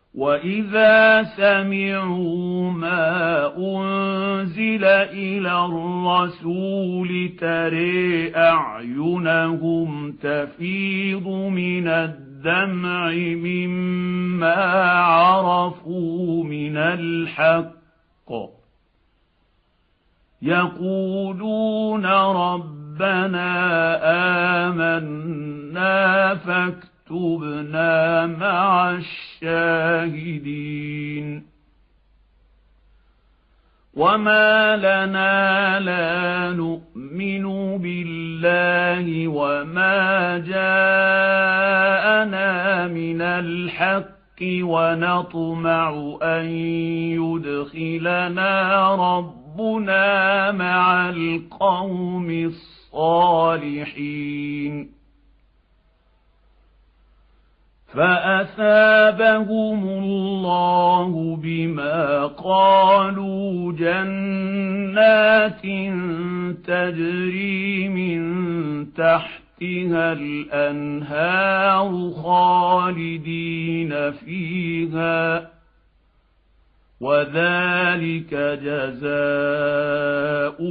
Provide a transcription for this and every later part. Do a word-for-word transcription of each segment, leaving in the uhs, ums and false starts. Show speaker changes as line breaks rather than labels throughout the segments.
وَإِذَا سَمِعُوا مَا أُنزِلَ إِلَى الرَّسُولِ تَرَىٰ أَعْيُنَهُمْ تَفِيضُ مِنَ الدَّمْعِ مِمَّا عَرَفُوا مِنَ الْحَقِّ يَقُولُونَ رَبَّنَا آمَنَّا فاكتبنا مع الشاهدين وما لنا لا نؤمن بالله وما جاءنا من الحق ونطمع أن يدخلنا ربنا مع القوم الصالحين فأثابهم الله بما قالوا جنات تجري من تحتها الأنهار خالدين فيها وذلك جزاء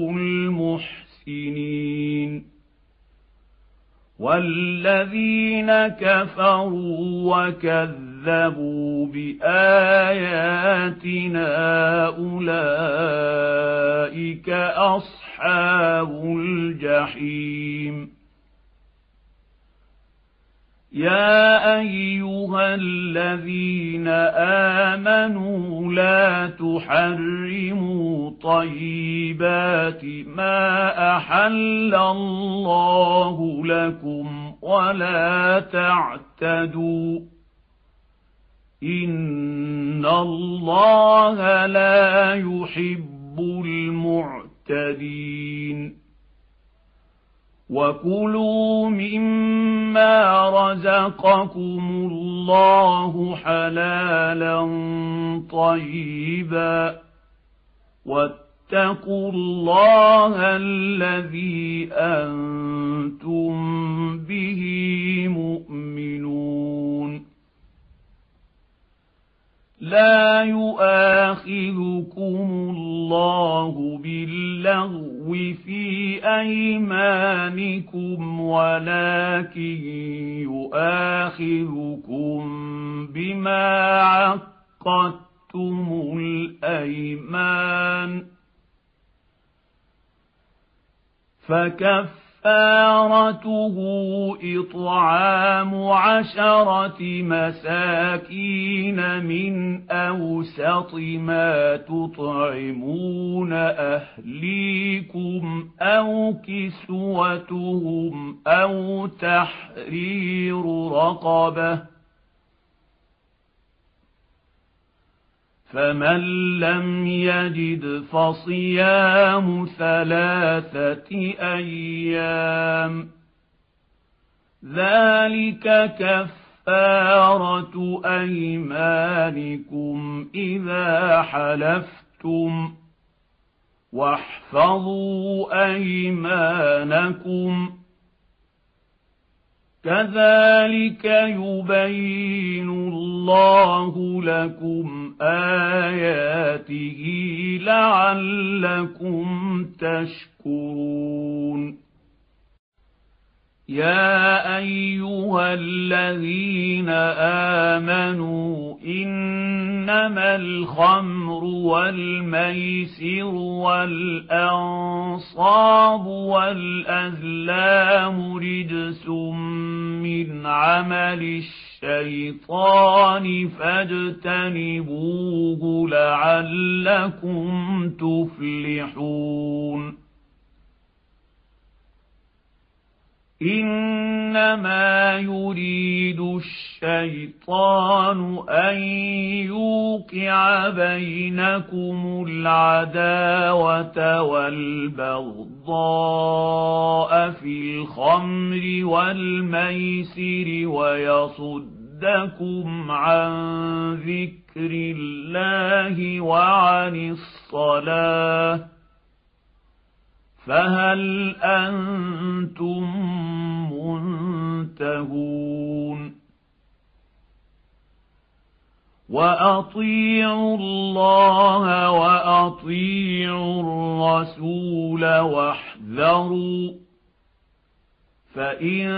المحسنين والذين كفروا وكذبوا بآياتنا أولئك أصحاب الجحيم يا أيها الذين آمنوا لا تحرموا طيبات ما أحل الله لكم ولا تعتدوا إن الله لا يحب المعتدين وكلوا مما رزقكم الله حلالا طيبا واتقوا الله الذي أنتم به مؤمنون لا يؤاخذكم الله باللغو في أيمانكم ولكن يؤاخذكم بما عقدتم الأيمان فكفارته إطعام عشرة مساكين من أوسط ما تطعمون أهليكم أو كسوتهم أو تحرير رقبة فمن لم يجد فصيام ثلاثة أيام ذلك كفارة أيمانكم إذا حلفتم واحفظوا أيمانكم كذلك يبين الله لكم آياته لعلكم تشكرون يا أيها الذين آمنوا إنما الخمر والميسر والأنصاب والأزلام رجس من عمل الشيطان فاجتنبوه لعلكم تفلحون إنما يريد الشيطان أن يوقع بينكم العداوة والبغضاء في الخمر والميسر ويصدكم عن ذكر الله وعن الصلاة فهل أنتم منتهون وأطيعوا الله وأطيعوا الرسول واحذروا فإن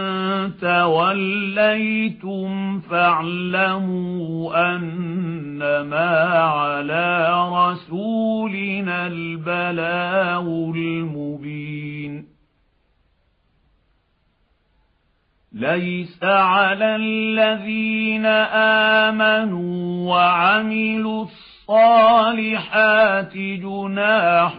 توليتم فاعلموا أنما على رسولنا البلاغ المبين ليس على الذين آمنوا وعملوا الصالحات جناح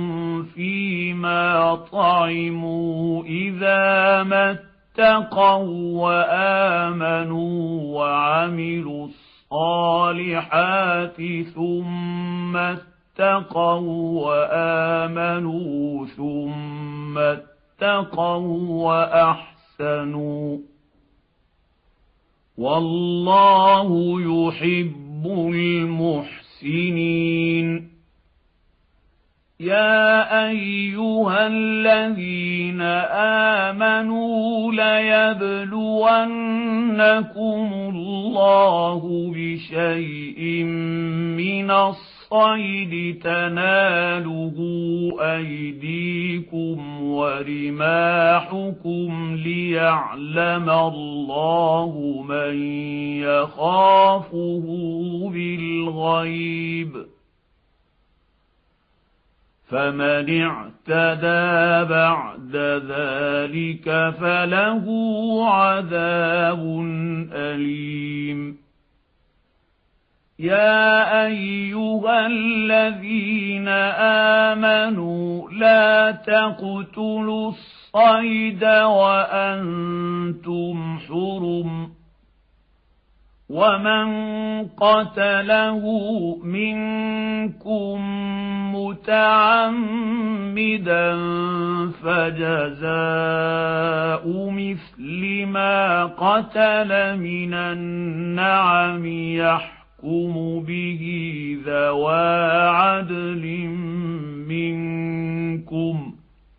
فيما طعموا إذا ما اتقوا وآمنوا وعملوا الصالحات ثم اتقوا وآمنوا ثم اتقوا وأحسنوا والله يحب المحسنين يا أيها الذين آمنوا ليبلونكم الله بشيء من الصيد تناله أيديكم ورماحكم ليعلم الله من يخافه بالغيب فمن اعتدى بعد ذلك فله عذاب أليم يا أيها الذين آمنوا لا تقتلوا الصيد وأنتم حرم ومن قتله منكم متعمدا فجزاء مثل ما قتل من النعم يحكم به ذوى عدل منكم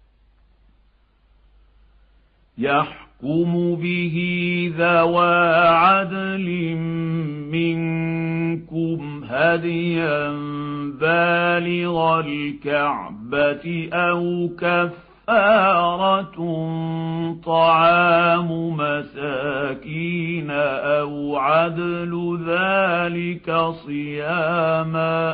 يحكم به ذوى عدل منكم هديا بالغ الكعبة أو كفارة طعام مساكين أو عدل ذلك صياما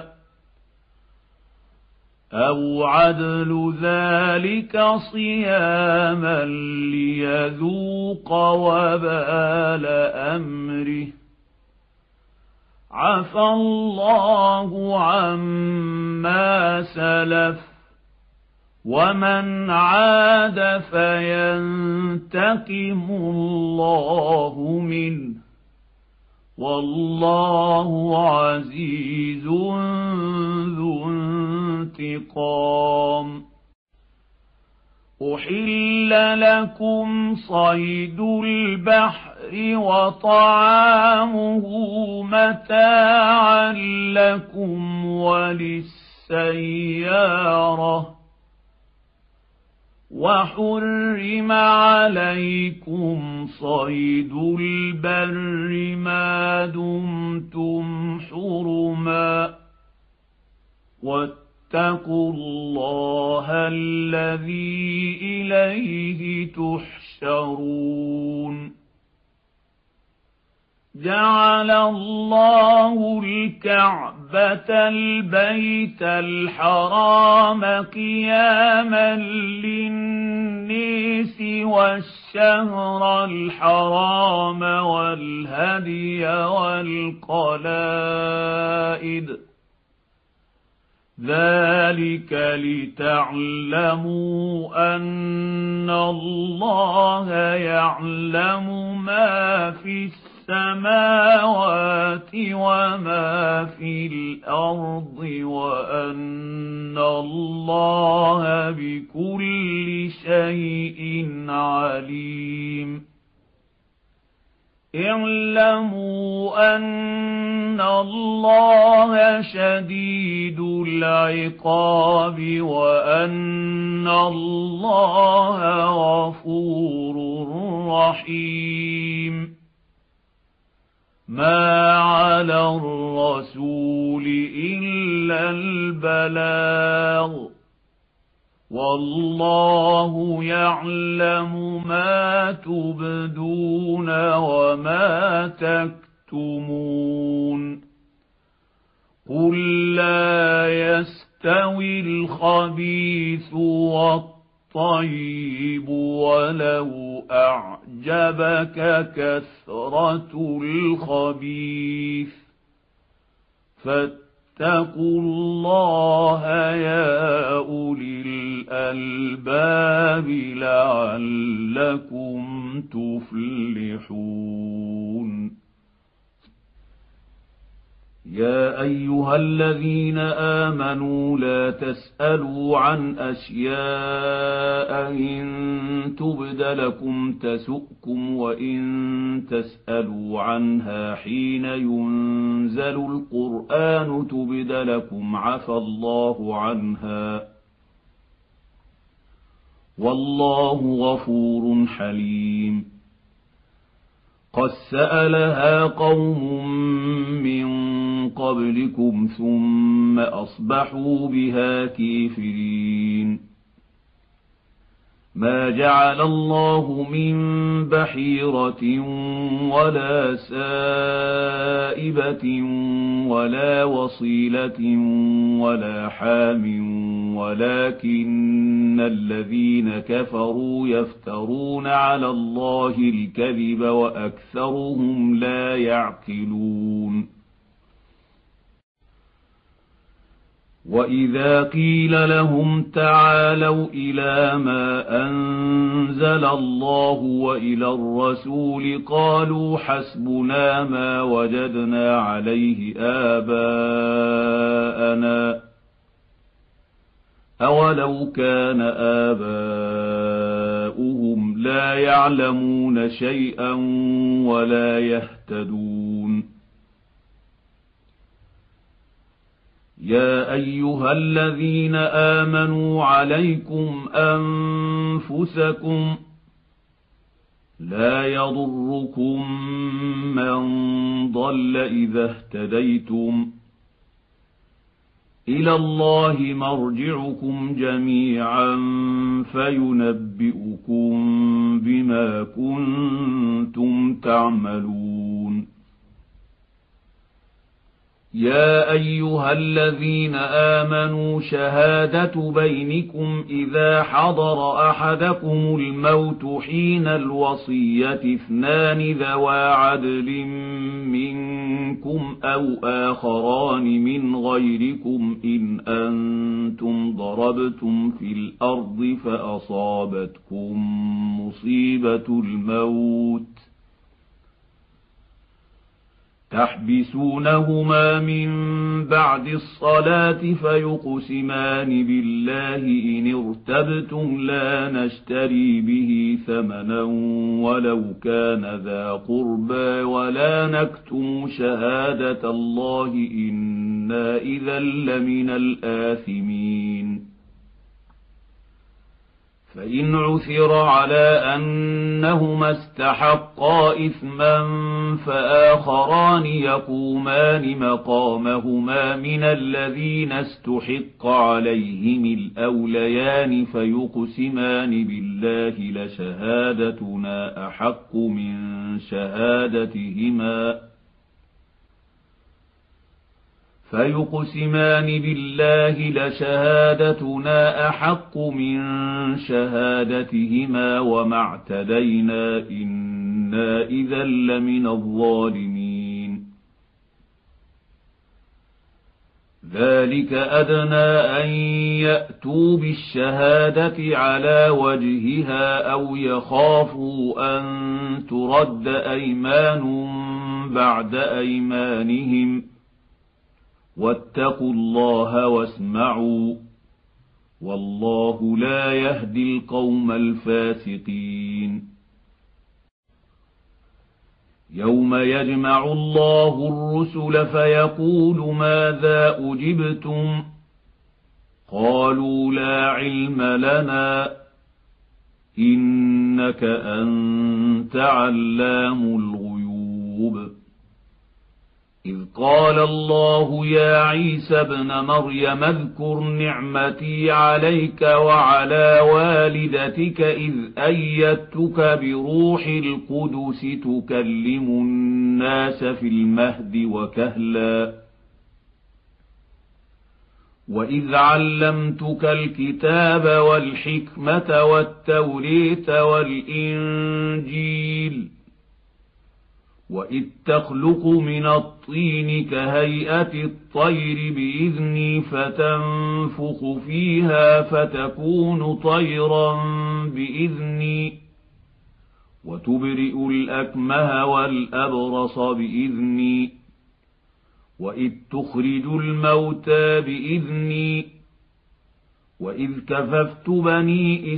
أو عدل ذلك صياما ليذوق وبال أمره عفى الله عما سلف ومن عاد فينتقم الله منه والله عزيز ذو انتقام أحل لكم صيد البحر وطعامه متاعا لكم وللسيارة وحرم عليكم صيد البر ما دمتم حرما واتقوا الله الذي إليه تحشرون جعل الله الكعبة البيت الحرام قياما للناس والشهر الحرام والهدي والقلائد ذلك لتعلموا أن الله يعلم ما في السماوات وما في الأرض وأن الله بكل شيء عليم اعلموا أن الله شديد العقاب وأن الله غفور رحيم ما على الرسول الرسول إلا البلاغ والله يعلم ما تبدون وما تكتمون قل لا يستوي الخبيث والطيب ولو أعجبك كثرة الخبيث فاتقوا الله يا أولي الألباب لعلكم تفلحون يا أيها الذين آمنوا لا تسألوا عن أشياء إن تبد لكم تسؤكم وإن تسألوا عنها حين ينزل القرآن تبد لكم عفى الله عنها والله غفور حليم قد سألها قوم من قبلكم ثم أصبحوا بها كافرين ما جعل الله من بحيرة ولا سائبة ولا وصيلة ولا حام ولكن الذين كفروا يفترون على الله الكذب وأكثرهم لا يعقلون وإذا قيل لهم تعالوا إلى ما أنزل الله وإلى الرسول قالوا حسبنا ما وجدنا عليه آباءنا أولو كان آباؤهم لا يعلمون شيئا ولا يهتدون يا أيها الذين آمنوا عليكم أنفسكم لا يضركم من ضل إذا اهتديتم إلى الله مرجعكم جميعا فينبئكم بما كنتم تعملون يا أيها الذين آمنوا شهادة بينكم إذا حضر أحدكم الموت حين الوصية اثنان ذوى عدل منكم أو آخران من غيركم إن أنتم ضربتم في الأرض فأصابتكم مصيبة الموت تحبسونهما من بعد الصلاة فيقسمان بالله إن ارتبتم لا نشتري به ثمنا ولو كان ذا قربى ولا نكتم شهادة الله إنا إذا لمن الآثمين فإن عثر على أنهما استحقا إثما فآخران يقومان مقامهما من الذين استحق عليهم الأوليان فيقسمان بالله لشهادتنا أحق من شهادتهما فيقسمان بالله لشهادتنا أحق من شهادتهما وما اعتدينا إنا إذا لمن الظالمين ذلك أدنى أن يأتوا بالشهادة على وجهها أو يخافوا أن ترد أيمان بعد أيمانهم واتقوا الله واسمعوا والله لا يهدي القوم الفاسقين يوم يجمع الله الرسل فيقول ماذا أجبتم قالوا لا علم لنا إنك أنت علام الغيوب إذ قال الله يا عيسى ابن مريم اذكر نعمتي عليك وعلى والدتك إذ أيدتك بروح القدس تكلم الناس في المهد وكهلا وإذ علمتك الكتاب والحكمة والتوريت والإنجيل وإذ تخلق من الطين كهيئة الطير بإذني فتنفخ فيها فتكون طيرا بإذني وتبرئ الأكمه والأبرص بإذني وإذ تخرج الموتى بإذني وإذ كففت بني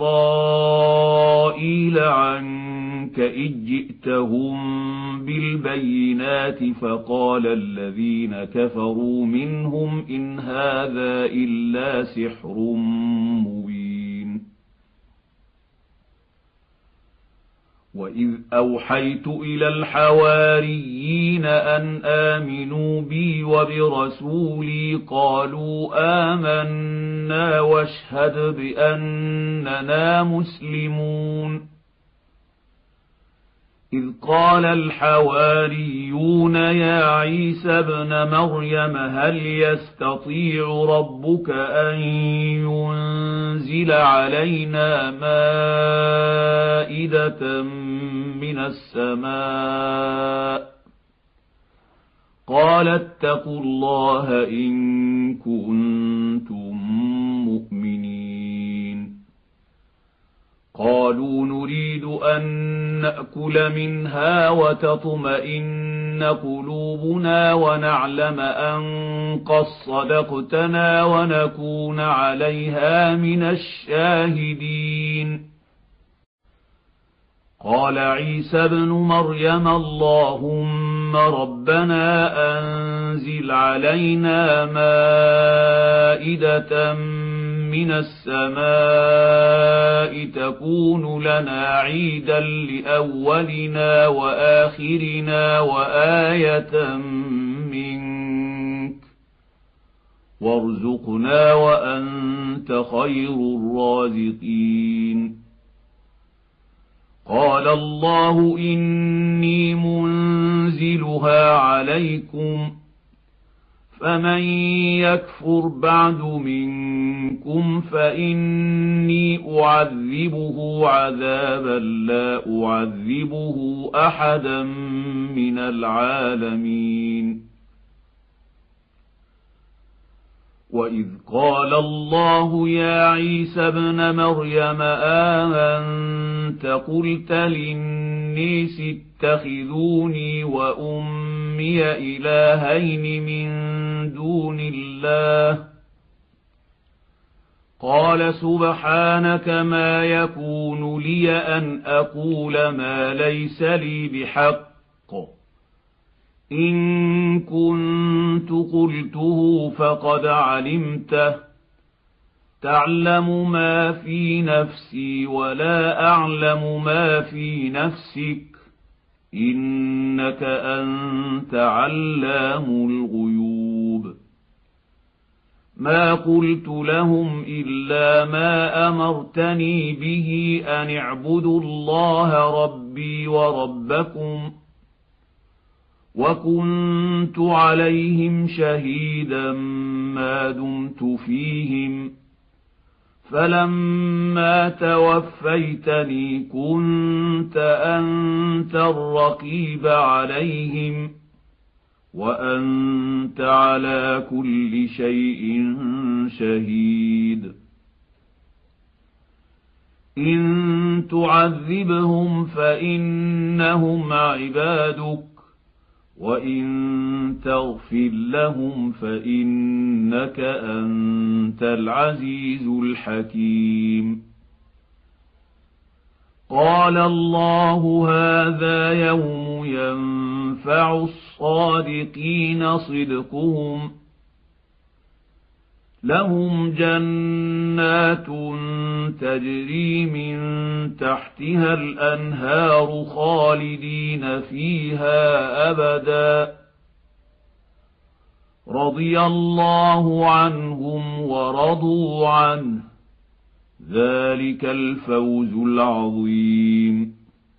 إسرائيل عنك إذ جئتهم بالبينات فقال الذين كفروا منهم إن هذا إلا سحر مبين وإذ أوحيت إلى الحواريين أن آمنوا بي وبرسولي قالوا آمنا واشهد بأننا مسلمون إذ قال الحواريون يا عيسى ابن مريم هل يستطيع ربك أن ينزل علينا مائدة من السماء قال اتقوا الله إن كنتم مؤمنين قالوا نريد أن نأكل منها وتطمئن قلوبنا ونعلم أن قد صدقتنا ونكون عليها من الشاهدين قال عيسى ابن مريم اللهم ربنا أنزل علينا مائدة من السماء تكون لنا عيدا لأولنا وآخرنا وآية منك وارزقنا وأنت خير الرازقين قال الله إني منزلها عليكم فمن يكفر بعد منكم فإني أعذبه عذابا لا أعذبه أحدا من العالمين وإذ قال الله يا عيسى ابن مريم آمنت قلت للناس اتخذوني وأمي إلهين من دون الله قال سبحانك ما يكون لي أن أقول ما ليس لي بحق إن كنت قلته فقد علمته تعلم ما في نفسي ولا أعلم ما في نفسك إنك أنت علام الغيوب ما قلت لهم إلا ما أمرتني به أن اعبدوا الله ربي وربكم وكنت عليهم شهيدا ما دمت فيهم فلما توفيتني كنت أنت الرقيب عليهم وأنت على كل شيء شهيد إن تعذبهم فإنهم عبادك وإن تغفر لهم فإنك أنت العزيز الحكيم قال الله هذا يوم ينفع الصادقين صدقهم لهم جنات تجري من تحتها الأنهار خالدين فيها أبدا رضي الله عنهم ورضوا عنه، ذلك الفوز العظيم.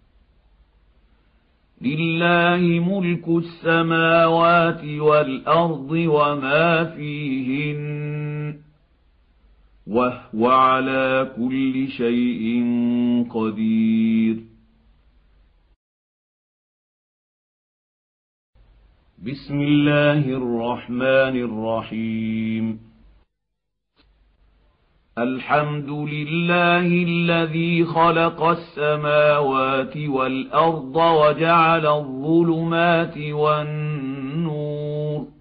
لله ملك السماوات والأرض وما فيهن، وهو على كل شيء قدير. بسم الله الرحمن الرحيم. الحمد لله الذي خلق السماوات والأرض وجعل الظلمات والنور،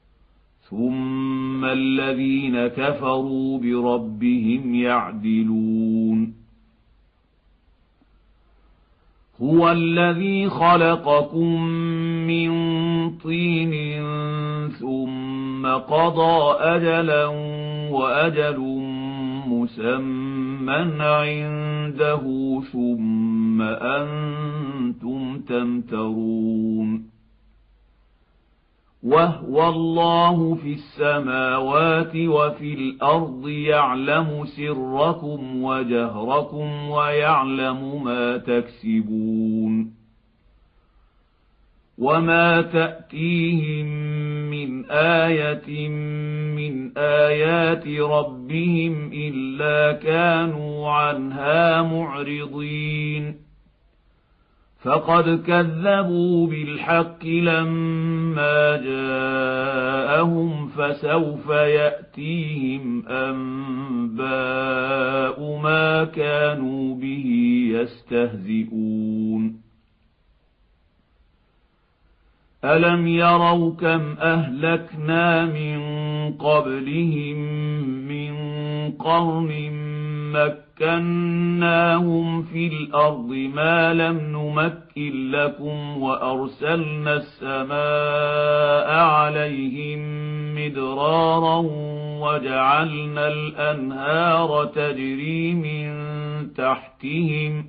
ثم الذين كفروا بربهم يعدلون. هو الذي خلقكم من طين ثم قضى أجلا وأجل مسمى عنده ثم أنتم تمترون. وهو الله في السماوات وفي الأرض يعلم سركم وجهركم ويعلم ما تكسبون. وما تأتيهم من آية من آيات ربهم إلا كانوا عنها معرضين. فقد كذبوا بالحق لما جاءهم، فسوف يأتيهم أنباء ما كانوا به يستهزئون. ألم يروا كم أهلكنا من قبلهم من قرن مكناهم في الأرض ما لم نمكن لكم، وأرسلنا السماء عليهم مدرارا وجعلنا الأنهار تجري من تحتهم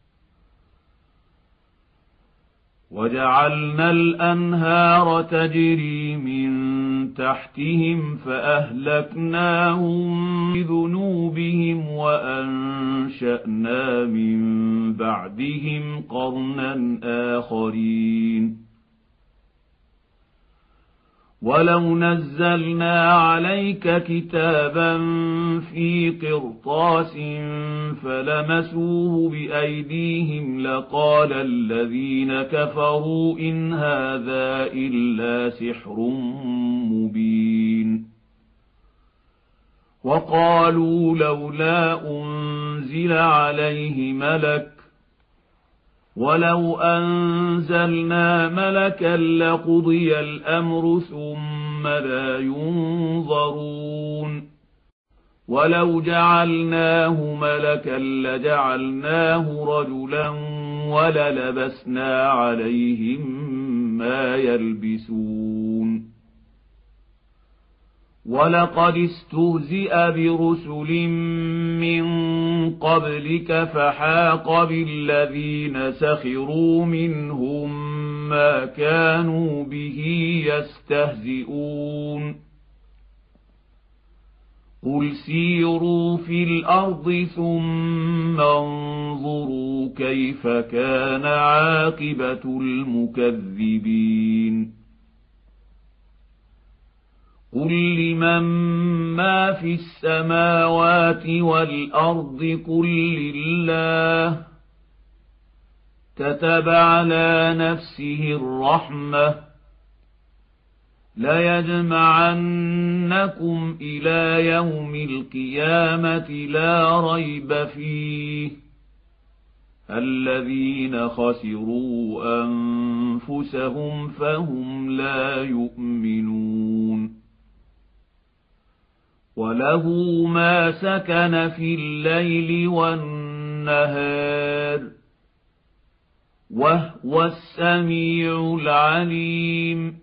وجعلنا الأنهار تجري من تحتهم فأهلكناهم بذنوبهم وأنشأنا من بعدهم قرنا آخرين. ولو نزلنا عليك كتابا في قرطاس فلمسوه بأيديهم لقال الذين كفروا إن هذا إلا سحر مبين. وقالوا لولا أنزل عليه ملك، ولو أنزلنا ملكا لقضي الأمر ثم لا ينظرون. ولو جعلناه ملكا لجعلناه رجلا وللبسنا عليهم ما يلبسون. ولقد استهزئ برسل من قبلك فحاق بالذين سخروا منهم ما كانوا به يستهزئون. قل سيروا في الأرض ثم انظروا كيف كان عاقبة المكذبين. قل لمن ما في السماوات والأرض قل لله. كتب على نفسه الرحمة ليجمعنكم إلى يوم القيامة لا ريب فيه الذين خسروا أنفسهم فهم لا يؤمنون. وله ما سكن في الليل والنهار وهو السميع العليم.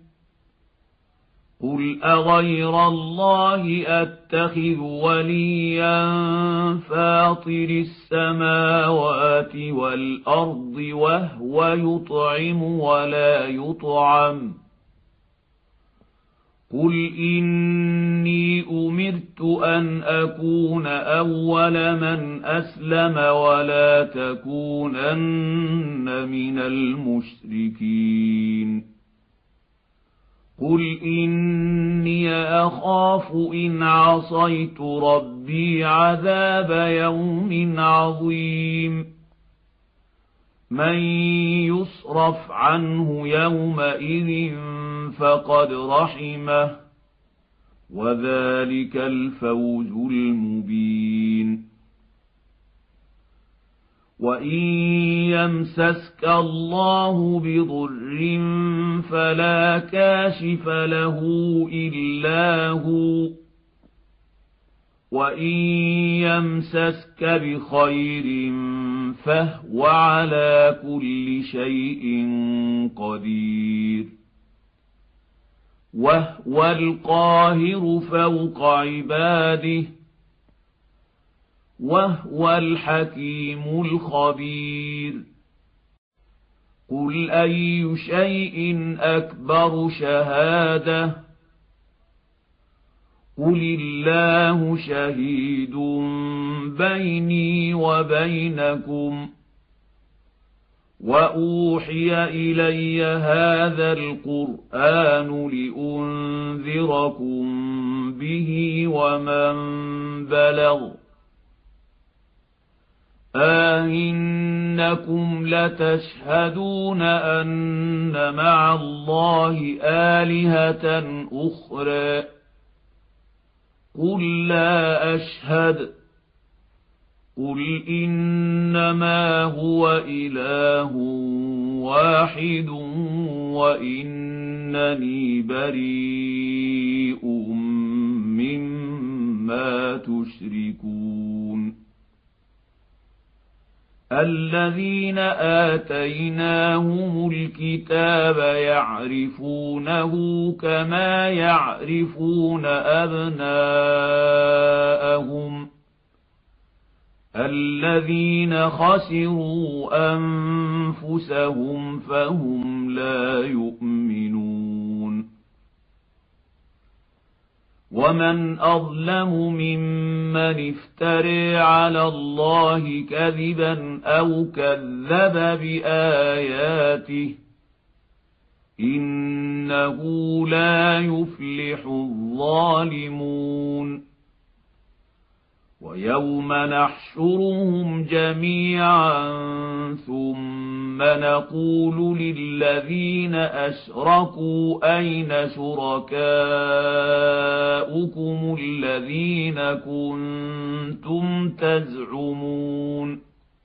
قل أغير الله أتخذ وليا فاطر السماوات والأرض وهو يطعم ولا يطعم. قل إني أمرت أن أكون أول من أسلم ولا تكونن من المشركين قل إني أخاف إن عصيت ربي عذاب يوم عظيم من يصرف عنه يومئذ فقد رحمه وذلك الفوز المبين وإن يمسسك الله بضر فلا كاشف له إلا هو وإن يمسسك بخير فهو على كل شيء قدير وهو القاهر فوق عباده وهو الحكيم الخبير قل أي شيء أكبر شهادة قل الله شهيد بيني وبينكم وأوحي إلي هذا القرآن لأنذركم به ومن بلغ أئنكم لتشهدون أن مع الله آلهة أخرى قل لا أشهد قل إنما هو إله واحد وإنني بريء مما تشركون الذين آتيناهم الكتاب يعرفونه كما يعرفون أبناءهم الذين خسروا أنفسهم فهم لا يؤمنون ومن أظلم ممن افترى على الله كذبا أو كذب بآياته إنه لا يفلح الظالمون ويوم نحشرهم جميعا ثم نقول للذين أشركوا أين شركاؤكم الذين كنتم تزعمون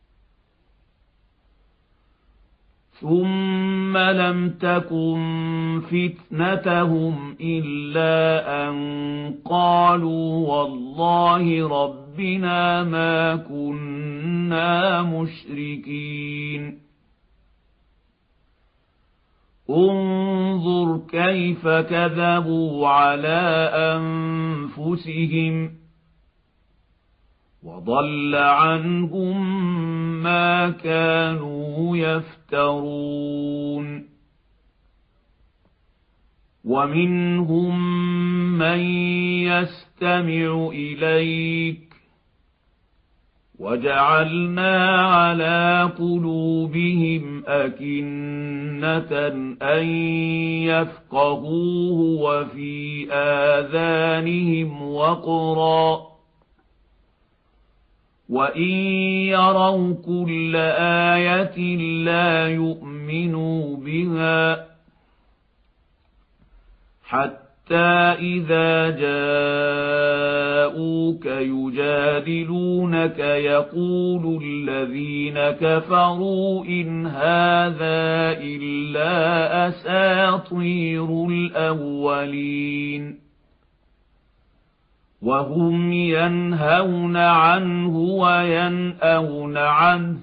ثم لم تكن فتنتهم إلا أن قالوا والله ربنا ما كنا مشركين انظر كيف كذبوا على أنفسهم وضل عنهم ما كانوا يفترون ومنهم من يستمع إليك وجعلنا على قلوبهم أكنة أن يفقهوه وفي آذانهم وقرا وإن يروا كل آية لا يؤمنوا بها حتى إذا جاءوك يجادلونك يقول الذين كفروا إن هذا إلا أساطير الأولين وهم ينهون عنه وينأون عنه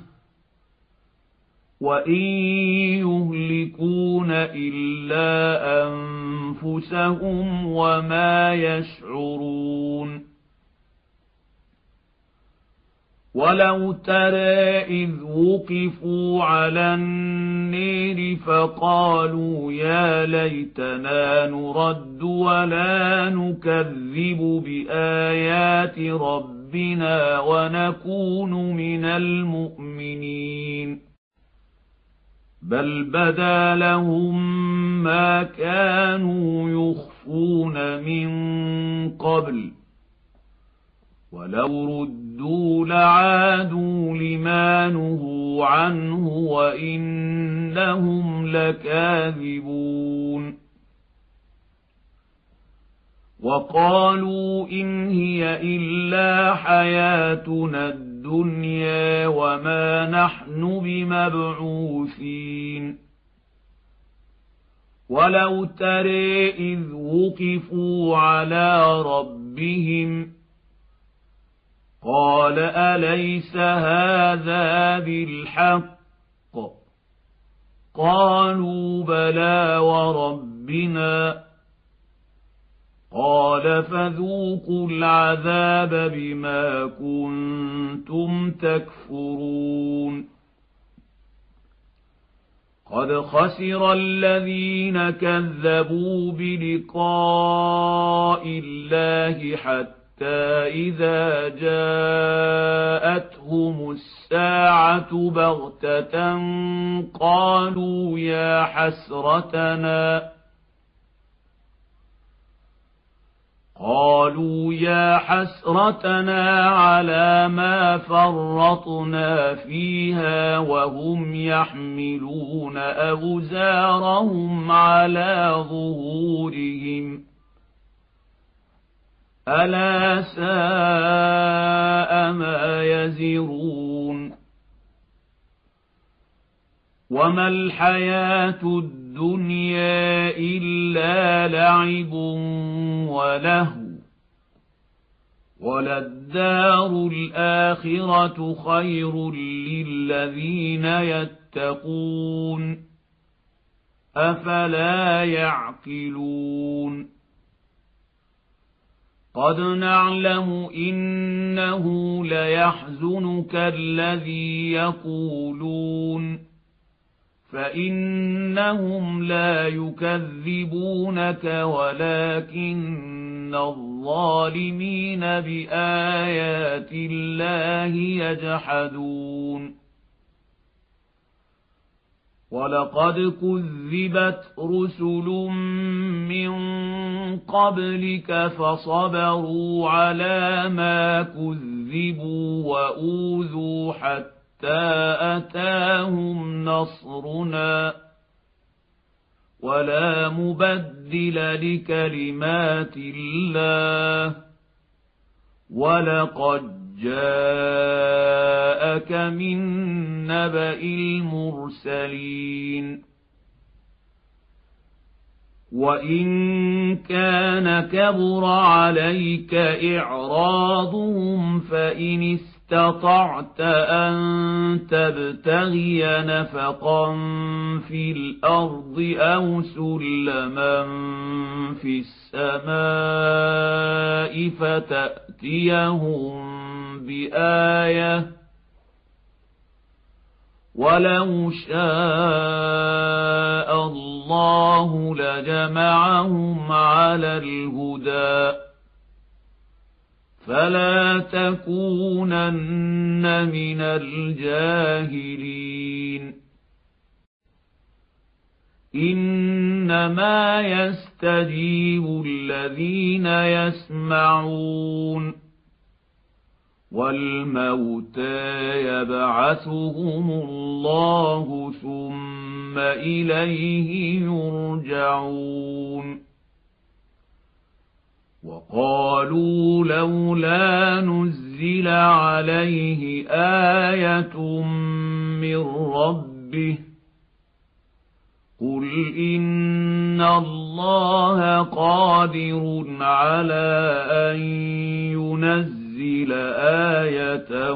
وإن يهلكون إلا أنفسهم وما يشعرون ولو ترى إذ وقفوا على النير فقالوا يا ليتنا نرد ولا نكذب بآيات ربنا ونكون من المؤمنين بل بدا لهم ما كانوا يخفون من قبل ولو ردوا لعادوا لما نهوا عنه وإنهم لكاذبون وقالوا إن هي إلا حياتنا الدنيا وما نحن بمبعوثين ولو ترى إذ وقفوا على ربهم قال أليس هذا بالحق قالوا بلى وربنا قال فذوقوا العذاب بما كنتم تكفرون قد خسر الذين كذبوا بلقاء الله حتى إذا جاءتهم الساعة بغتة قالوا يا حسرتنا قالوا يا حسرتنا على ما فرطنا فيها وهم يحملون أوزارهم على ظهورهم ألا ساء ما يزرون وما الحياة الدنيا إلا لعب ولهو وللدار الآخرة خير للذين يتقون أفلا يعقلون قد نعلم إنه ليحزنك الذي يقولون فإنهم لا يكذبونك ولكن الظالمين بآيات الله يجحدون ولقد كذبت رسل من قبلك فصبروا على ما كذبوا وأوذوا حتى أتاهم نصرنا ولا مبدل لكلمات الله ولقد جاءك من نبأ المرسلين وإن كان كبر عليك إعراضهم فإن استطعت أن تبتغي نفقا في الأرض أو سلما في السماء فتأتيهم بآية ولو شاء الله لجمعهم على الهدى فلا تكونن من الجاهلين إنما يستجيب الذين يسمعون والموتى يبعثهم الله ثم إليه يرجعون وقالوا لولا نزل عليه آية من ربه قل إن الله قادر على أن ينزل آية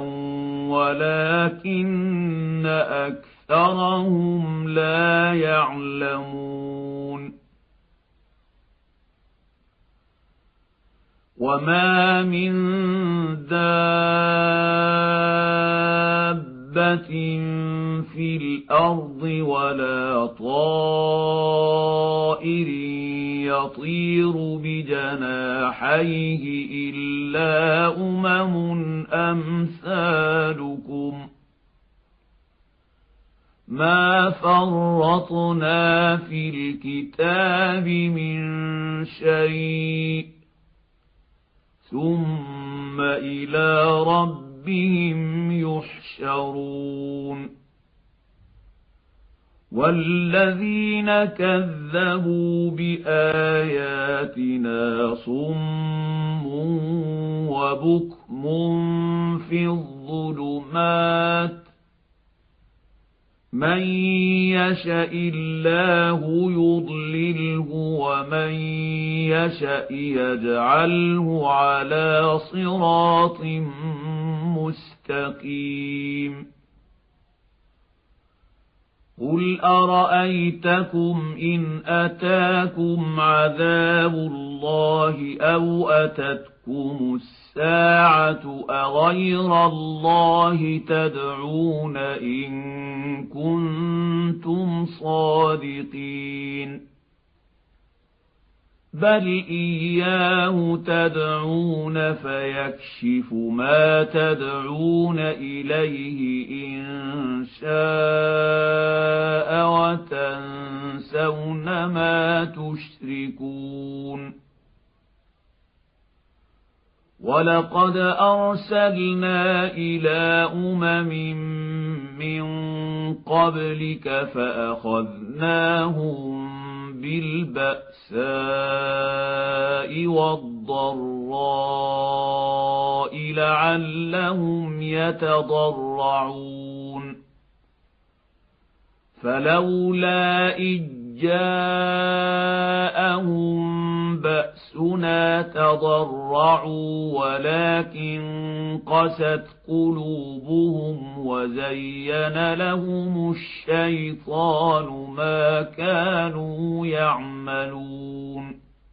ولكن أكثرهم لا يعلمون وما من دابة دابة في الأرض ولا طائر يطير بجناحيه إلا أمم أمثالكم ما فرطنا في الكتاب من شيء ثم إلى ربهم يحشرون والذين كذبوا بآياتنا صم وبكم في الظلمات من يشاء الله يضلله ومن يشاء يجعله على صراط مستقيم قل أرأيتكم إن أتاكم عذاب الله أو أتتكم الساعة أغير الله تدعون إن كنتم صادقين بل إياه تدعون فيكشف ما تدعون إليه إن شاء وتنسون ما تشركون ولقد أرسلنا إلى أمم من قبلك فأخذناهم بالبأساء والضراء لعلهم يتضرعون فلولا إذ جاءهم بأسنا تضرعوا ولكن قست قلوبهم وزين لهم الشيطان ما كانوا يعملون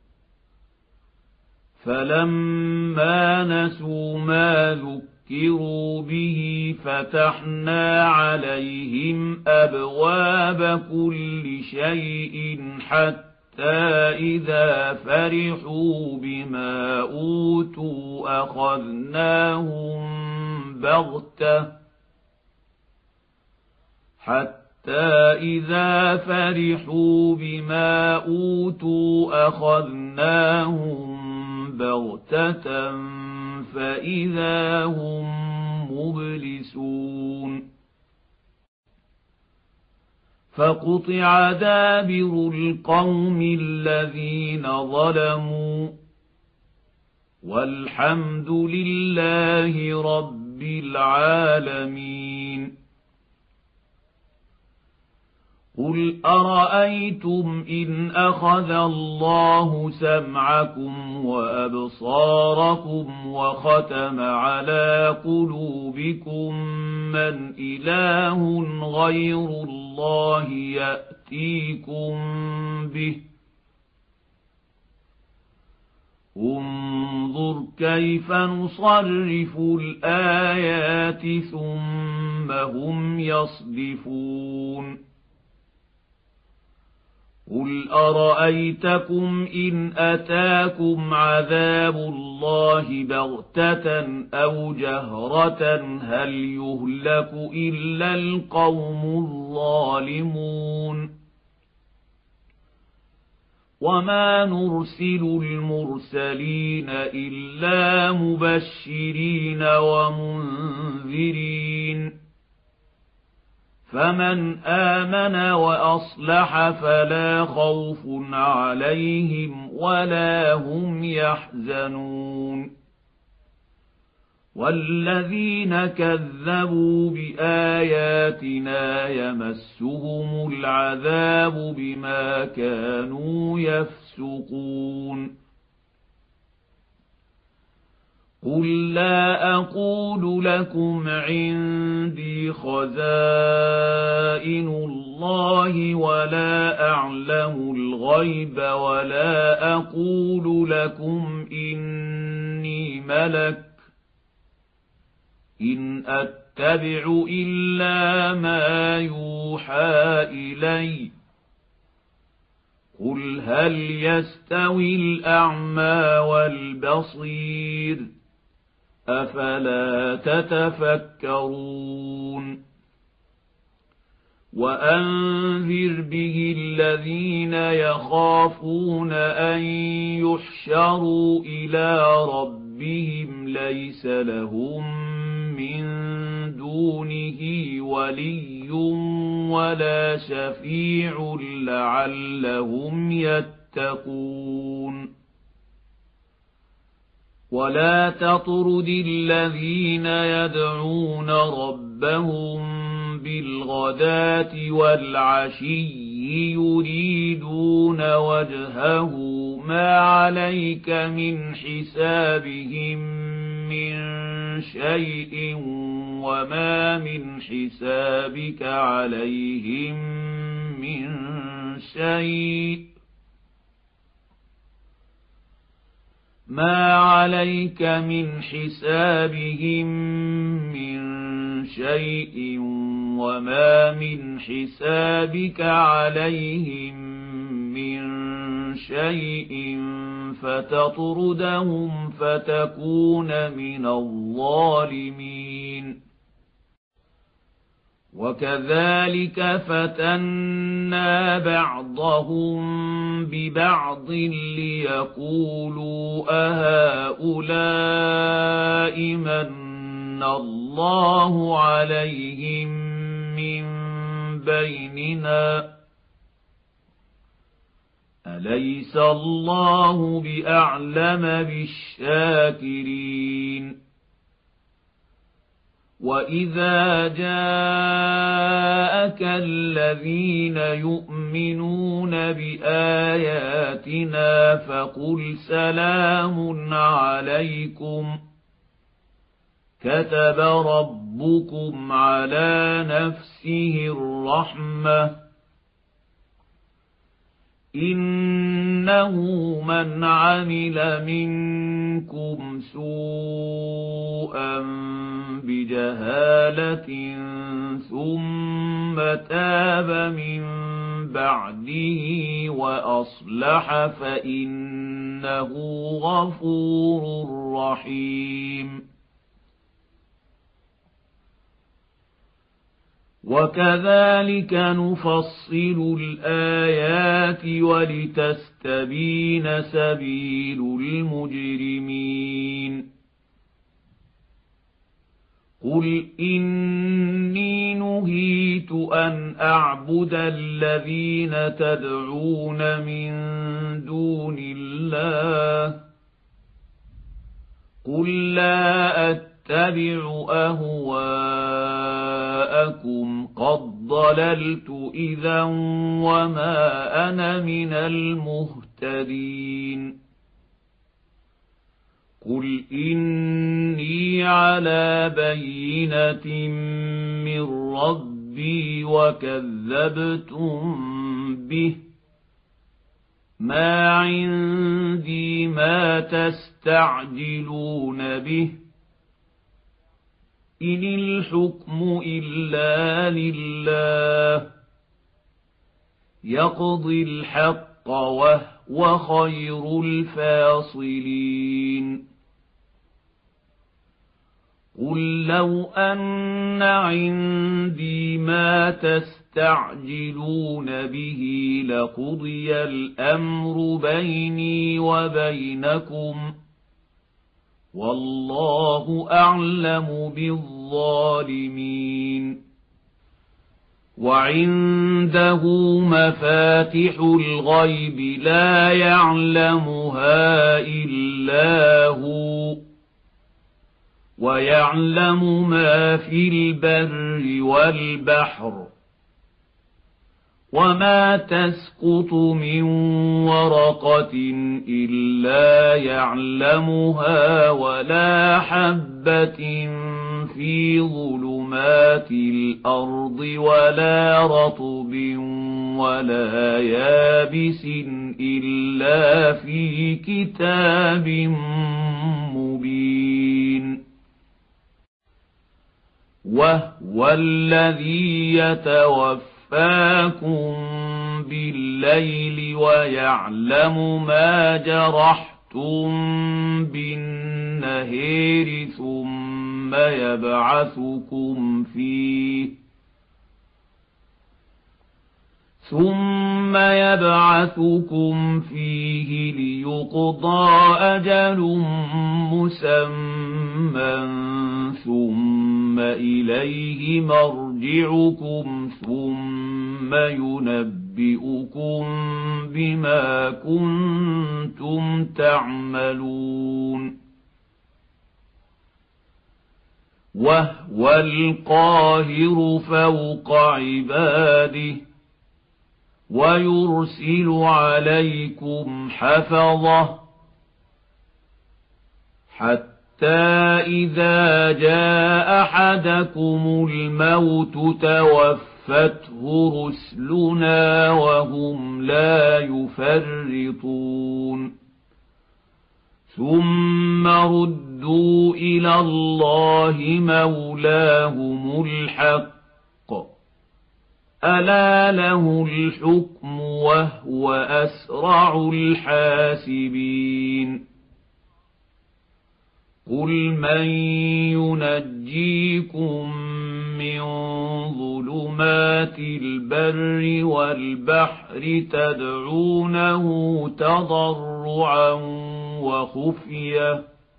فلما نسوا ما ذكروا به فتحنا عليهم أبواب كل شيء حتى إذا فرحوا بما أوتوا أخذناهم بغتة حتى إذا فرحوا بما أوتوا أخذناهم بغتة فإذا هم مبلسون فقطع دابر القوم الذين ظلموا والحمد لله رب العالمين قل أرأيتم إن أخذ الله سمعكم وأبصاركم وختم على قلوبكم من إله غير الله يأتيكم به انظر كيف نصرف الآيات ثم هم يصدفون قل أرأيتكم إن أتاكم عذاب الله بغتة أو جهرة هل يهلك إلا القوم الظالمون وما نرسل المرسلين إلا مبشرين ومنذرين فمن آمن وأصلح فلا خوف عليهم ولا هم يحزنون والذين كذبوا بآياتنا يمسهم العذاب بما كانوا يفسقون قل لا أقول لكم عندي خزائن الله ولا أعلم الغيب ولا أقول لكم إني ملك إن أتبع إلا ما يوحى إلي قل هل يستوي الأعمى والبصير أفلا تتفكرون وأنذر به الذين يخافون أن يحشروا إلى ربهم ليس لهم من دونه ولي ولا شفيع لعلهم يتقون ولا تطرد الذين يدعون ربهم بالغداة والعشي يريدون وجهه ما عليك من حسابهم من شيء وما من حسابك عليهم من شيء ما عليك من حسابهم من شيء وما من حسابك عليهم من شيء فتطردهم فتكون من الظالمين وكذلك فتنا بعضهم ببعض ليقولوا أهؤلاء من الله عليهم من بيننا أليس الله بأعلم بالشاكرين وإذا جاءك الذين يؤمنون بآياتنا فقل سلام عليكم كتب ربكم على نفسه الرحمة إنه من عمل منكم سوءا بجهالة ثم تاب من بعده وأصلح فإنه غفور رحيم وكذلك نفصل الآيات ولتستبين سبيل المجرمين قل إني نهيت أن أعبد الذين تدعون من دون الله قل لا أتبع أهواءكم قد ضللت إذا وما أنا من المهتدين قل إني على بينة من ربي وكذبتم به ما عندي ما تستعجلون به إن الحكم إلا لله يقضي الحق وهو خير الفاصلين قل لو أن عندي ما تستعجلون به لقضي الأمر بيني وبينكم والله أعلم بالظالمين وعنده مفاتح الغيب لا يعلمها إلا هو ويعلم ما في البر والبحر وما تسقط من ورقة إلا يعلمها ولا حبة في ظلمات الأرض ولا رطب ولا يابس إلا في كتاب مبين وهو الذي يتوفاكم بالليل ويعلم ما جرحتم بالنهار ثم يبعثكم فيه ثم يبعثكم فيه ليقضى أجل مسمى ثم إليه مرجعكم ثم ينبئكم بما كنتم تعملون وهو القاهر فوق عباده ويرسل عليكم حفظه حتى إذا جاء أحدكم الموت توفته رسلنا وهم لا يفرطون ثم ردوا إلى الله مولاهم الحق ألا له الحكم وهو أسرع الحاسبين قل من ينجيكم من ظلمات البر والبحر تدعونه تضرعا وخفية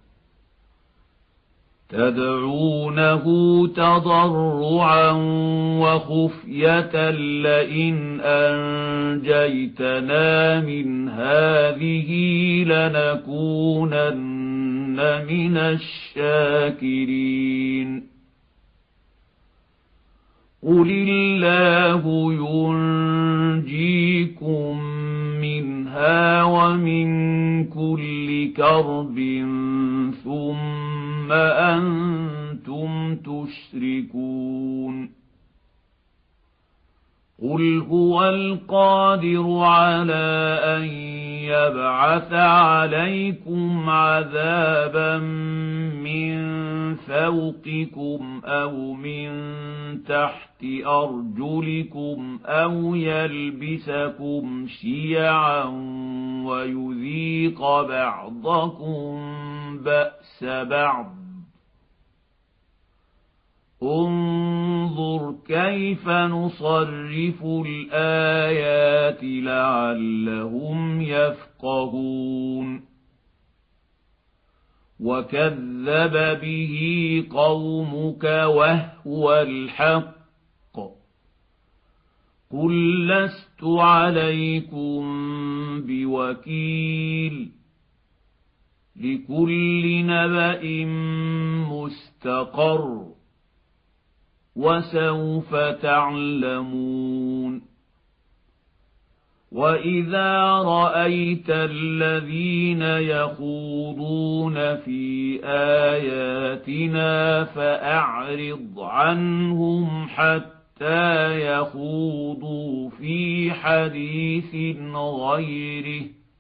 تدعونه تضرعا وخفية لئن أنجيتنا من هذه لنكونن من الشاكرين قل الله ينجيكم منها ومن كل كرب ثم أنتم تشركون قل هو القادر على أن يبعث عليكم عذابا من فوقكم أو من تحت أرجلكم أو يلبسكم شيعا ويذيق بعضكم بأس بعض انظر كيف نصرف الآيات لعلهم يفقهون وكذب به قومك وهو الحق قل لست عليكم بوكيل لكل نبأ مستقر وسوف تعلمون وإذا رأيت الذين يخوضون في آياتنا فأعرض عنهم حتى يخوضوا في حديث غيره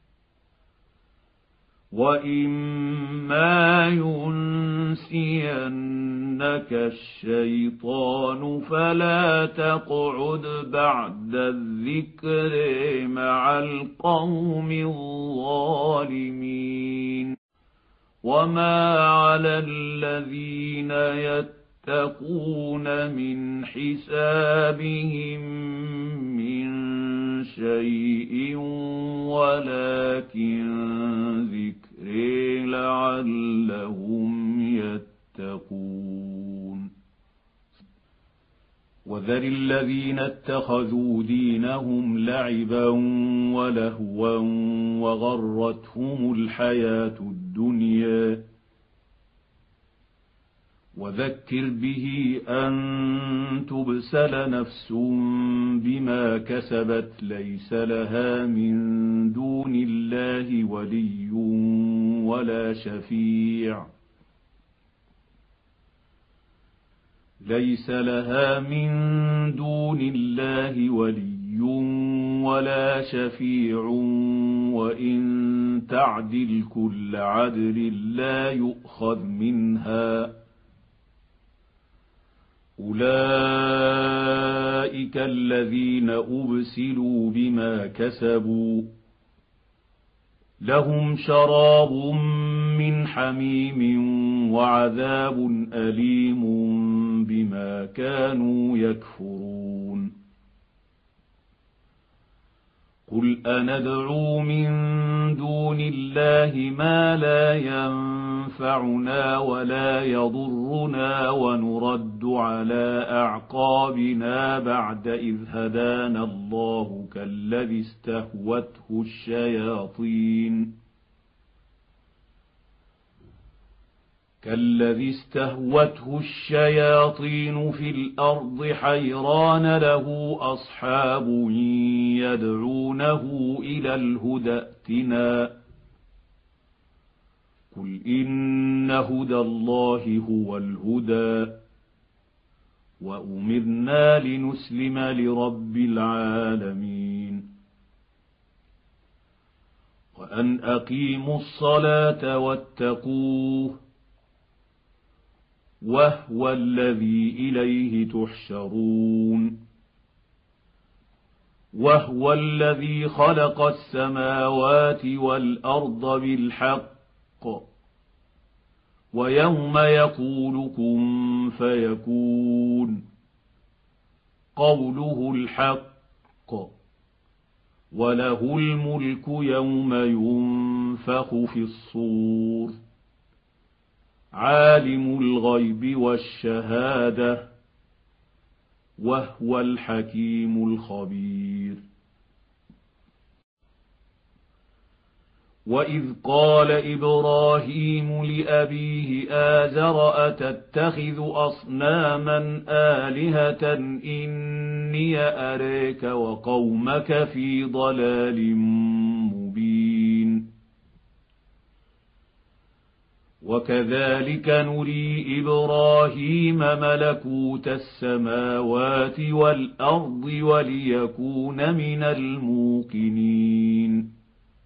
وإما ينسينك الشيطان فلا تقعد بعد الذكر مع القوم الظالمين وما على الذين يتقون من حسابهم من شيء ولكن ذكر لعلهم يتقون وذر الذين اتخذوا دينهم لعبا ولهوا وغرتهم الحياة الدنيا وذكر به أن تبسل نفس بما كسبت ليس لها من دون الله ولي ولا شفيع ليس لها من دون الله ولي ولا شفيع وإن تعدل كل عدل لا يؤخذ منها أولئك الذين أبسلوا بما كسبوا لهم شراب من حميم وعذاب أليم بما كانوا يكفرون قل أندعو من دون الله ما لا ينفعنا ولا يضرنا ونرد على أعقابنا بعد إذ هدانا الله كالذي استهوته الشياطين كالذي استهوته الشياطين في الأرض حيران له أصحاب يدعونه إلى الهدى ائتنا قل إن هدى الله هو الهدى وأمرنا لنسلم لرب العالمين وأن أقيموا الصلاة واتقوه وهو الذي إليه تحشرون وهو الذي خلق السماوات والأرض بالحق ويوم يقول كن فيكون قوله الحق وله الملك يوم ينفخ في الصور عالم الغيب والشهادة وهو الحكيم الخبير وإذ قال إبراهيم لأبيه آزر أتتخذ أصناما آلهة إني أريك وقومك في ضلال مبين وكذلك نري إبراهيم ملكوت السماوات والأرض وليكون من الموقنين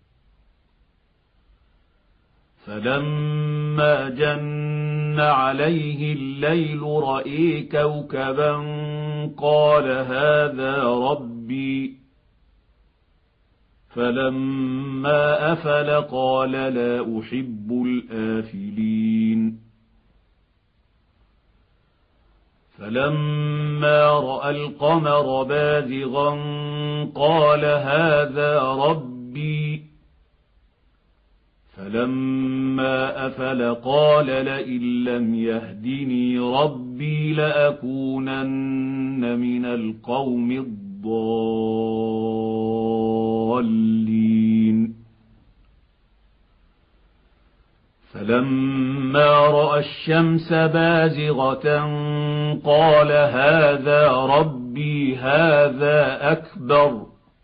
فلما جن عليه الليل رأى كوكبا قال هذا ربي فلما أفل قال لا أحب الآفلين فلما رأى القمر بازغا قال هذا ربي فلما أفل قال لئن لم يهدني ربي لأكونن من القوم الضالين فلما رأى الشمس بازغة قال هذا ربي هذا أكبر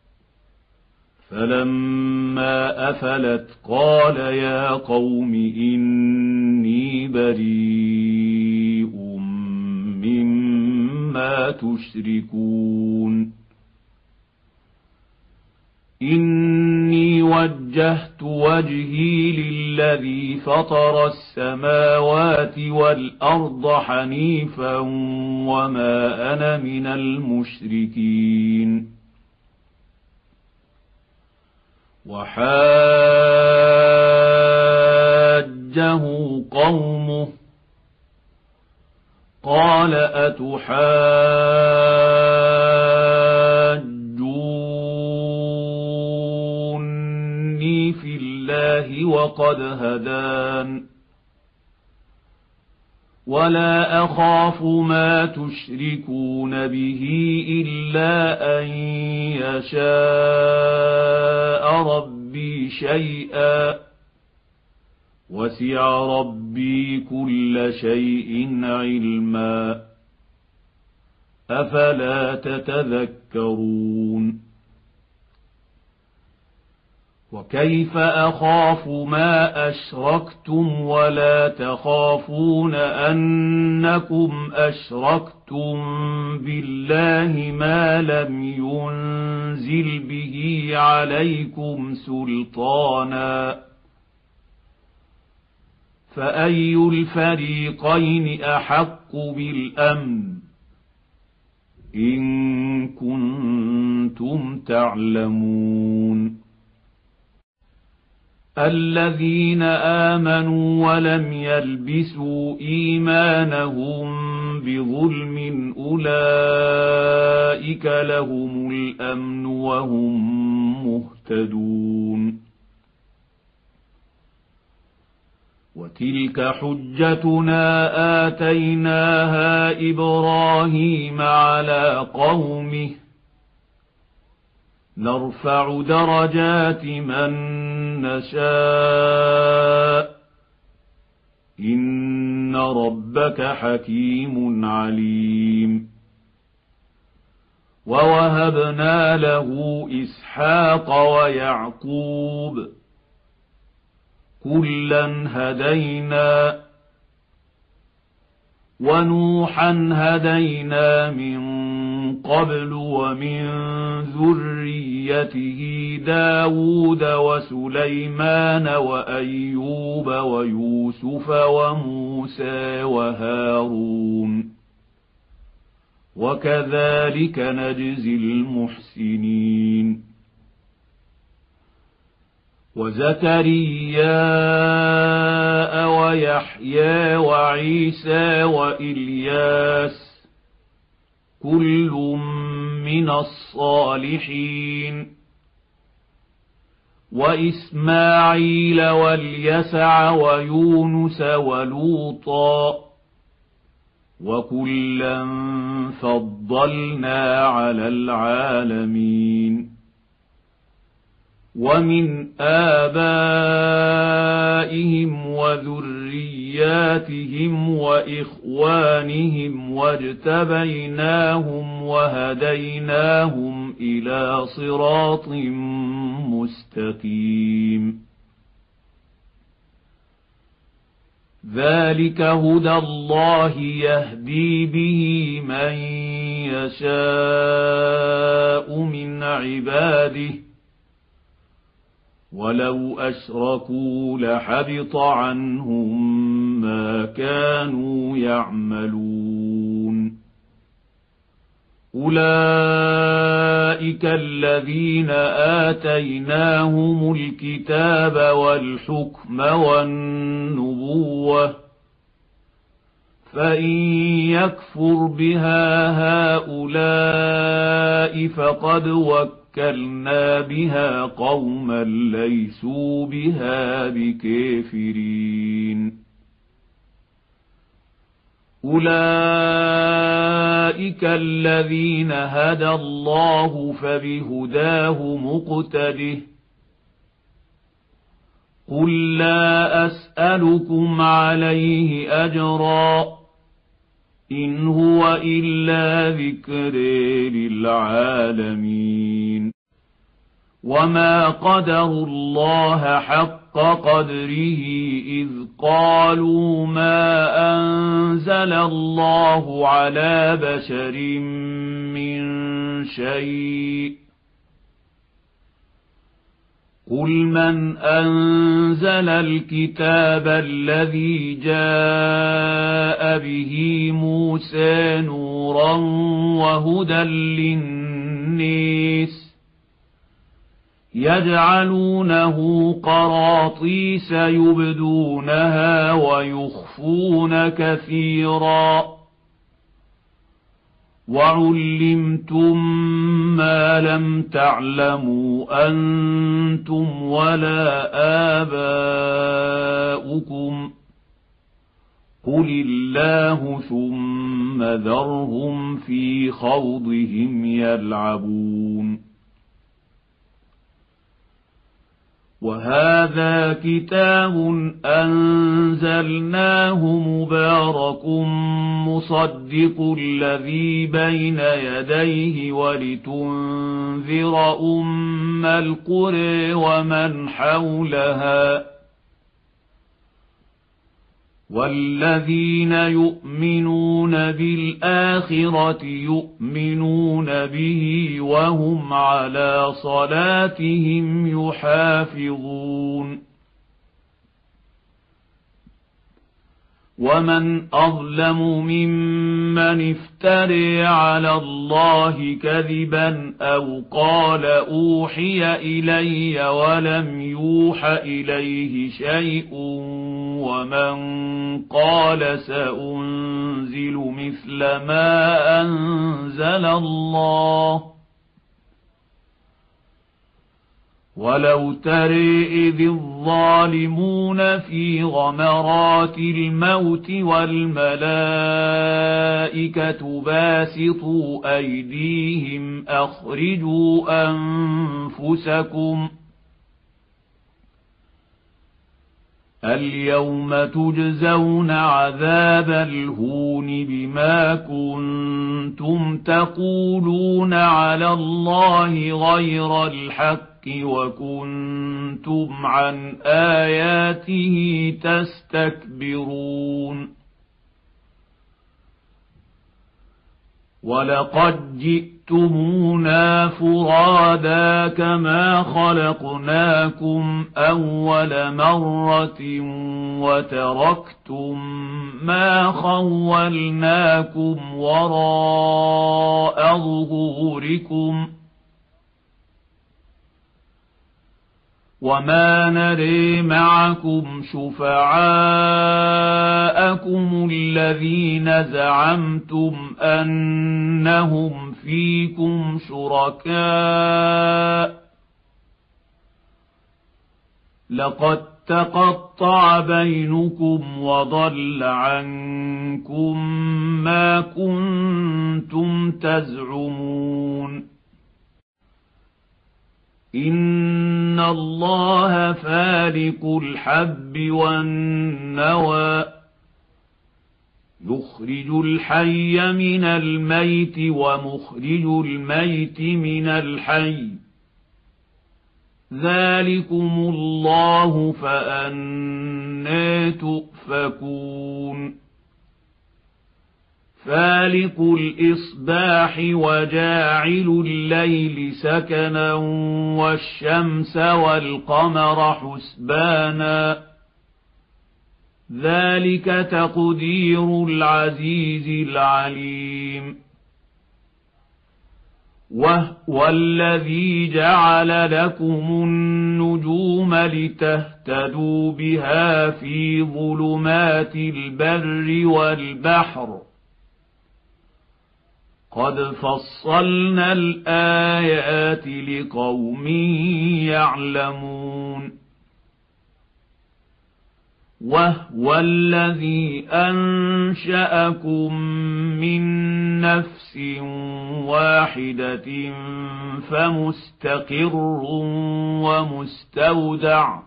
فلما أفلت قال يا قوم إني بريء مما تشركون إني وجهت وجهي للذي فطر السماوات والأرض حنيفا وما أنا من المشركين وحاجه قومه قال أتحاجوني في الله وقد هدان ولا أخاف ما تشركون به إلا أن يشاء ربي شيئا وسع ربي كل شيء علما أفلا تتذكرون وكيف أخاف ما أشركتم ولا تخافون أنكم أشركتم بالله ما لم ينزل به عليكم سلطانا فأي الفريقين أحق بالأمن إن كنتم تعلمون الذين آمنوا ولم يلبسوا إيمانهم بظلم أولئك لهم الأمن وهم مهتدون وتلك حجتنا آتيناها إبراهيم على قومه نرفع درجات من نشاء إن ربك حكيم عليم ووهبنا له إسحاق ويعقوب كلا هدينا ونوحا هدينا من قبل ومن ذريته داود وسليمان وأيوب ويوسف وموسى وهارون وكذلك نجزي المحسنين وزكريا ويحيى وعيسى وإلياس كل من الصالحين وإسماعيل واليسع ويونس ولوطا وكلا فضلنا على العالمين ومن آبائهم وذرياتهم وإخوانهم واجتبيناهم وهديناهم إلى صراط مستقيم ذلك هدى الله يهدي به من يشاء من عباده ولو أشركوا لحبط عنهم ما كانوا يعملون أولئك الذين آتيناهم الكتاب والحكم والنبوة فإن يكفر بها هؤلاء فقد وكلنا بها قوما ليسوا بها بكافرين أولئك الذين هدى الله فبهداه مقتده قل لا أسألكم عليه أجرا إن هو إلا ذكر للعالمين وما قدروا الله حق قدره إذ قالوا ما أنزل الله على بشر من شيء قل من أنزل الكتاب الذي جاء به موسى نورا وهدى للناس يجعلونه قراطيس يبدونها ويخفون كثيرا وعلمتم ما لم تعلموا أنتم ولا آباؤكم قل الله ثم ذرهم في خوضهم يلعبون وهذا كتاب أنزلناه مبارك مصدق الذي بين يديه ولتنذر أم القرى ومن حولها والذين يؤمنون بالآخرة يؤمنون به وهم على صلاتهم يحافظون ومن أظلم ممن من افتري على الله كذبا أو قال أوحي إلي ولم يوح إليه شيء ومن قال سأنزل مثل ما أنزل الله ولو ترى إذ الظالمون في غمرات الموت والملائكة باسطوا أيديهم أخرجوا أنفسكم اليوم تجزون عذاب الهون بما كنتم تقولون على الله غير الحق وكنتم عن آياته تستكبرون ولقد جئتمونا فرادا كما خلقناكم أول مرة وتركتم ما خولناكم وراء ظهوركم وما نري معكم شفعاءكم الذين زعمتم أنهم فيكم شركاء لقد تقطع بينكم وضل عنكم ما كنتم تزعمون إن الله فالق الحب والنوى يخرج الحي من الميت ومخرج الميت من الحي ذلكم الله فأنى تؤفكون فالق الإصباح وجاعل الليل سكنا والشمس والقمر حسبانا ذلك تقدير العزيز العليم وهو الذي جعل لكم النجوم لتهتدوا بها في ظلمات البر والبحر قد فصلنا الآيات لقوم يعلمون وهو الذي أنشأكم من نفس واحدة فمستقر ومستودع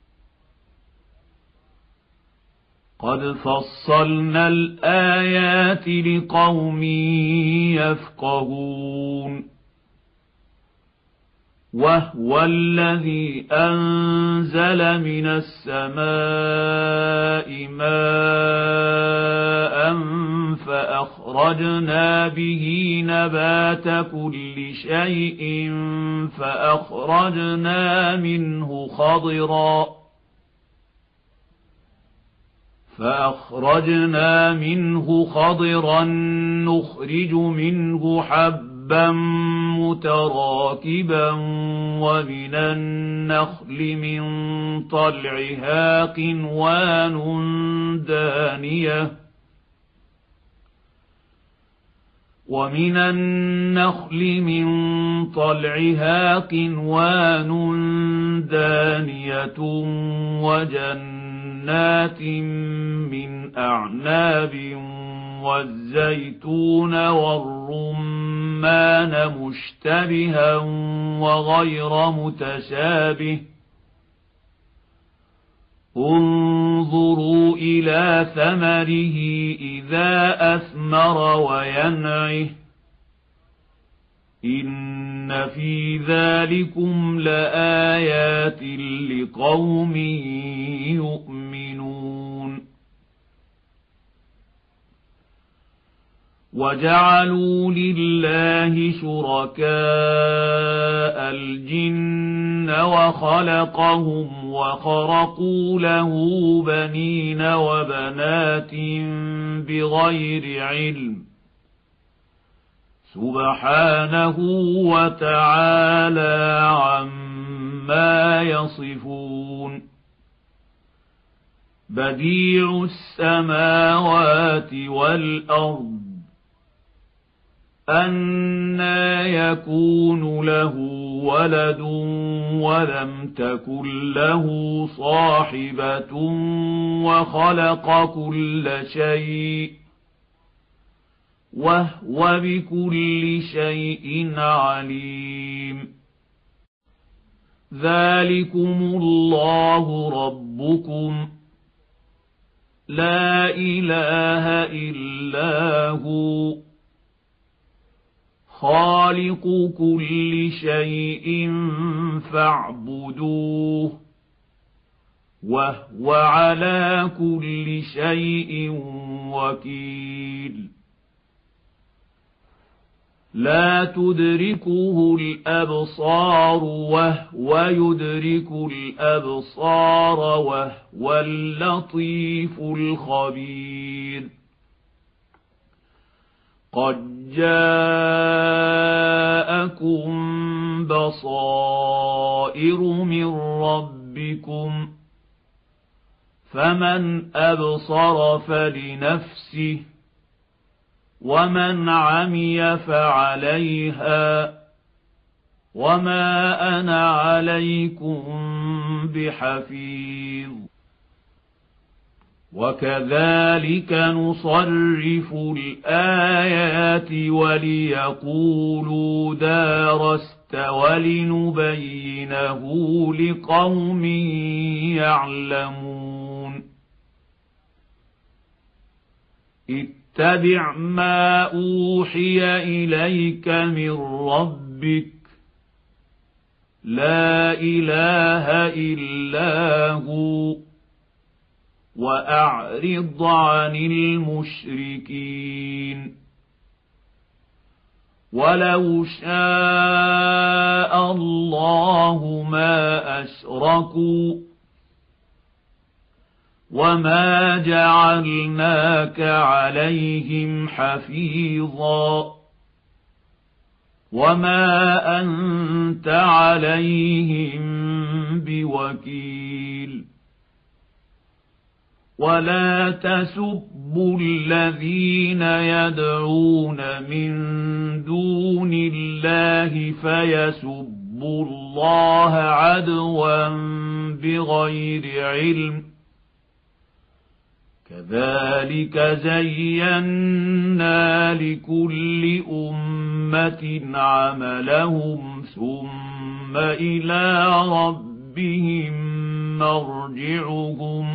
قد فصلنا الآيات لقوم يفقهون وهو الذي أنزل من السماء ماء فأخرجنا به نبات كل شيء فأخرجنا منه خضرا فأخرجنا منه خضرا نخرج منه حبا متراكبا ومن النخل من طلعها قنوان دانية ومن النخل من طلعها قنوان دانية وجنات من أعناب والزيتون والرمان مشتبها وغير متشابه انظروا إلى ثمره إذا أثمر وينعه إن في ذلكم لآيات لقوم يؤمنون وجعلوا لله شركاء الجن وخلقهم وخرقوا له بنين وبنات بغير علم سبحانه وتعالى عما يصفون بديع السماوات والأرض أنى يكون له ولد ولم تكن له صاحبة وخلق كل شيء وهو بكل شيء عليم ذلكم الله ربكم لا إله إلا هو خالق كل شيء فاعبدوه وهو على كل شيء وكيل لا تدركه الأبصار وهو يدرك الأبصار وهو اللطيف الخبير قد جاءكم بصائر من ربكم فمن أبصر فلنفسه ومن عمي فعليها وما أنا عليكم بحفيظ وكذلك نصرف الآيات وليقولوا دارست ولنبينه لقوم يعلمون اتبع ما أوحي إليك من ربك لا إله إلا هو وأعرض عن المشركين ولو شاء الله ما أشركوا وما جعلناك عليهم حفيظا وما أنت عليهم بوكيل ولا تسبوا الذين يدعون من دون الله فيسبوا الله عدوا بغير علم كذلك زينا لكل أمة عملهم ثم إلى ربهم مرجعهم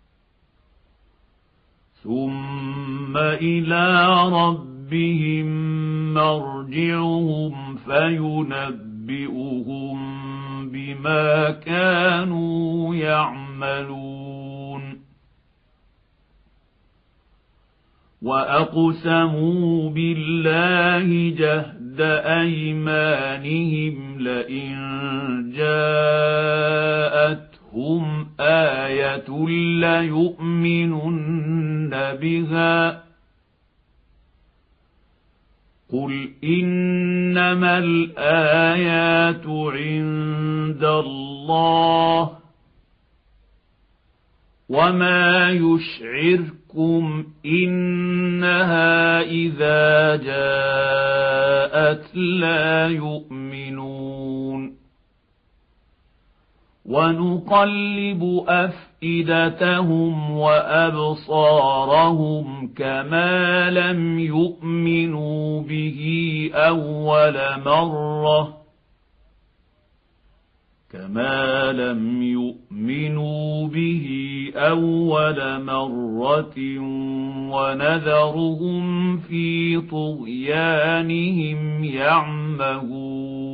ثم إلى ربهم مرجعهم فينبئهم بما كانوا يعملون وأقسموا بالله جهد أيمانهم لئن جاءتهم آية ليؤمنن بها قل إنما الآيات عند الله وما يشعركم إنها إذا جاءت لا يؤمنون ونقلب أفئدتهم وأبصارهم كما لم يؤمنوا به أول مرة كما لم يؤمنوا به أول مرة ونذرهم في طغيانهم يعمهون